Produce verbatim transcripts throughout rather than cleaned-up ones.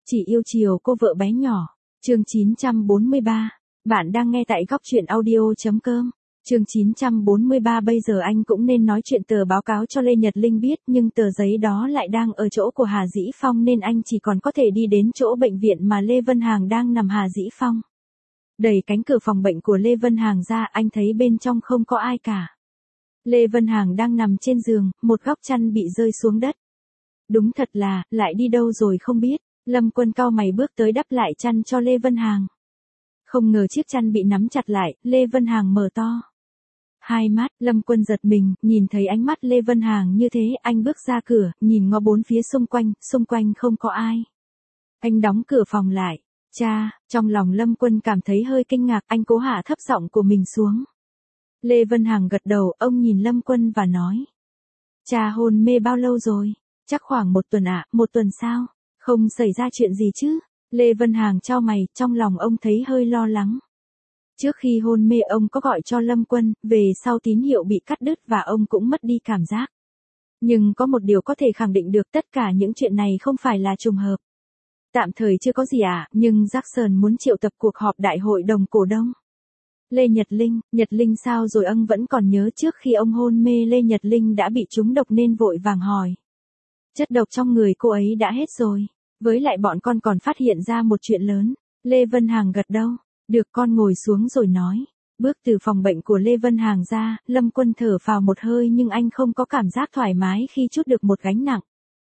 Chỉ yêu chiều cô vợ bé nhỏ. Chương chín trăm bốn mươi ba. Bạn đang nghe tại góc truyện audio.com. Chương chín trăm bốn mươi ba. Bây giờ anh cũng nên nói chuyện tờ báo cáo cho Lê Nhật Linh biết, nhưng tờ giấy đó lại đang ở chỗ của Hà Dĩ Phong nên anh chỉ còn có thể đi đến chỗ bệnh viện mà Lê Vân Hàng đang nằm. Hà Dĩ Phong đẩy cánh cửa phòng bệnh của Lê Vân Hàng ra, anh thấy bên trong không có ai cả. Lê Vân Hàng đang nằm trên giường, một góc chăn bị rơi xuống đất. Đúng thật là, lại đi đâu rồi không biết. Lâm Quân cau mày bước tới đắp lại chăn cho Lê Vân Hàng. Không ngờ chiếc chăn bị nắm chặt lại, Lê Vân Hàng mở to hai mắt. Lâm Quân giật mình, nhìn thấy ánh mắt Lê Vân Hàng như thế, anh bước ra cửa, nhìn ngó bốn phía xung quanh, xung quanh không có ai. Anh đóng cửa phòng lại. Cha, trong lòng Lâm Quân cảm thấy hơi kinh ngạc, anh cố hạ thấp giọng của mình xuống. Lê Vân Hàng gật đầu, ông nhìn Lâm Quân và nói. Cha hôn mê bao lâu rồi? Chắc khoảng một tuần ạ. Một tuần sao? Không xảy ra chuyện gì chứ? Lê Vân Hàng chau mày, trong lòng ông thấy hơi lo lắng. Trước khi hôn mê ông có gọi cho Lâm Quân, về sau tín hiệu bị cắt đứt và ông cũng mất đi cảm giác. Nhưng có một điều có thể khẳng định được, tất cả những chuyện này không phải là trùng hợp. Tạm thời chưa có gì ạ, à, nhưng Jackson muốn triệu tập cuộc họp đại hội đồng cổ đông. Lê Nhật Linh, Nhật Linh sao rồi? Ông vẫn còn nhớ trước khi ông hôn mê Lê Nhật Linh đã bị trúng độc nên vội vàng hỏi. Chất độc trong người cô ấy đã hết rồi. Với lại bọn con còn phát hiện ra một chuyện lớn. Lê Vân Hàng gật đầu. Được, con ngồi xuống rồi nói. Bước từ phòng bệnh của Lê Vân Hàng ra, Lâm Quân thở phào một hơi nhưng anh không có cảm giác thoải mái khi trút được một gánh nặng.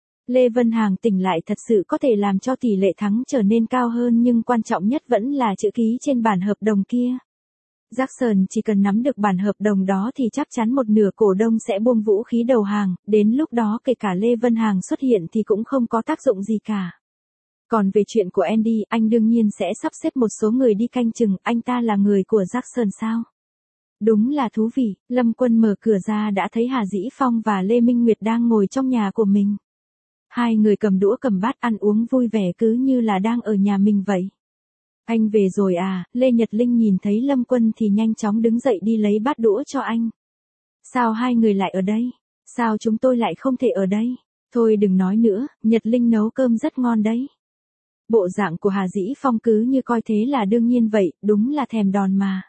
Lê Vân Hàng tỉnh lại thật sự có thể làm cho tỷ lệ thắng trở nên cao hơn, nhưng quan trọng nhất vẫn là chữ ký trên bản hợp đồng kia. Jackson chỉ cần nắm được bản hợp đồng đó thì chắc chắn một nửa cổ đông sẽ buông vũ khí đầu hàng, đến lúc đó kể cả Lê Vân Hàng xuất hiện thì cũng không có tác dụng gì cả. Còn về chuyện của Andy, anh đương nhiên sẽ sắp xếp một số người đi canh chừng. Anh ta là người của Jackson sao? Đúng là thú vị. Lâm Quân mở cửa ra đã thấy Hà Dĩ Phong và Lê Minh Nguyệt đang ngồi trong nhà của mình. Hai người cầm đũa cầm bát ăn uống vui vẻ cứ như là đang ở nhà mình vậy. Anh về rồi à? Lê Nhật Linh nhìn thấy Lâm Quân thì nhanh chóng đứng dậy đi lấy bát đũa cho anh. Sao hai người lại ở đây? Sao chúng tôi lại không thể ở đây? Thôi đừng nói nữa, Nhật Linh nấu cơm rất ngon đấy. Bộ dạng của Hà Dĩ Phong cứ như coi thế là đương nhiên vậy, đúng là thèm đòn mà.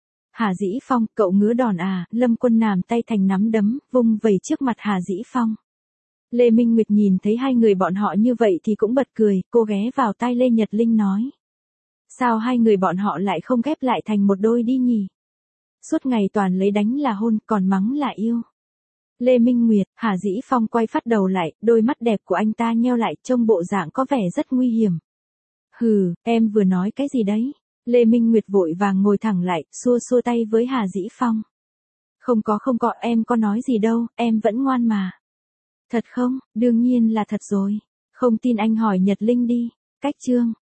Hà Dĩ Phong, cậu ngứa đòn à? Lâm Quân nằm tay thành nắm đấm, vung vẩy trước mặt Hà Dĩ Phong. Lê Minh Nguyệt nhìn thấy hai người bọn họ như vậy thì cũng bật cười, cô ghé vào tai Lê Nhật Linh nói. Sao hai người bọn họ lại không ghép lại thành một đôi đi nhỉ? Suốt ngày toàn lấy đánh là hôn, còn mắng là yêu. Lê Minh Nguyệt, Hà Dĩ Phong quay phát đầu lại, đôi mắt đẹp của anh ta nheo lại, trông bộ dạng có vẻ rất nguy hiểm. Hừ, em vừa nói cái gì đấy? Lê Minh Nguyệt vội vàng ngồi thẳng lại, xua xua tay với Hà Dĩ Phong. Không có không có, em có nói gì đâu, em vẫn ngoan mà. Thật không? Đương nhiên là thật rồi. Không tin anh hỏi Nhật Linh đi. Cách chương.